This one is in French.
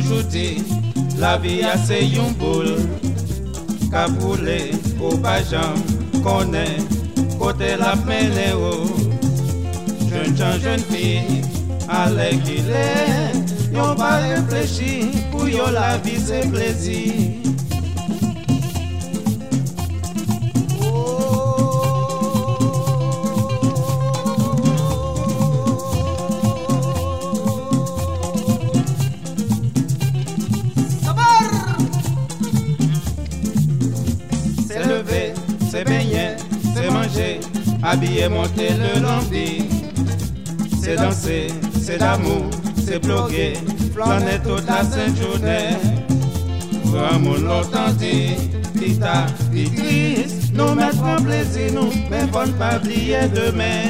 toujours dit, la vie a c'est une boule, qu'a brûlé au pajam, connaît, côté la mené haut. Jeune fille, allez qu'il est, y'ont pas réfléchi, pour y'ont la vie c'est plaisir. C'est baigner, c'est manger, habiller, monter le lundi. C'est danser, c'est d'amour, c'est bloguer, flâner toute la sainte journée. Grand monde l'entend dire, pita, triste, nous mettre en plaisir, nous, mais faut ne pas oublier demain.